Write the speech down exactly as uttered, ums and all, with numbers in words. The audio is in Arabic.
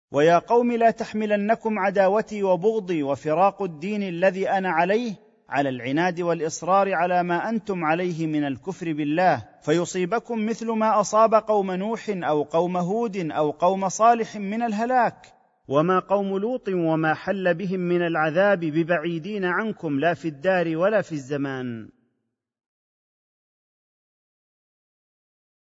ويا قوم لا تحملنكم عداوتي وبغضي وفراق الدين الذي انا عليه على العناد والاصرار على ما انتم عليه من الكفر بالله، فيصيبكم مثل ما اصاب قوم نوح او قوم هود او قوم صالح من الهلاك، وما قوم لوط وما حل بهم من العذاب ببعيدين عنكم لا في الدار ولا في الزمان.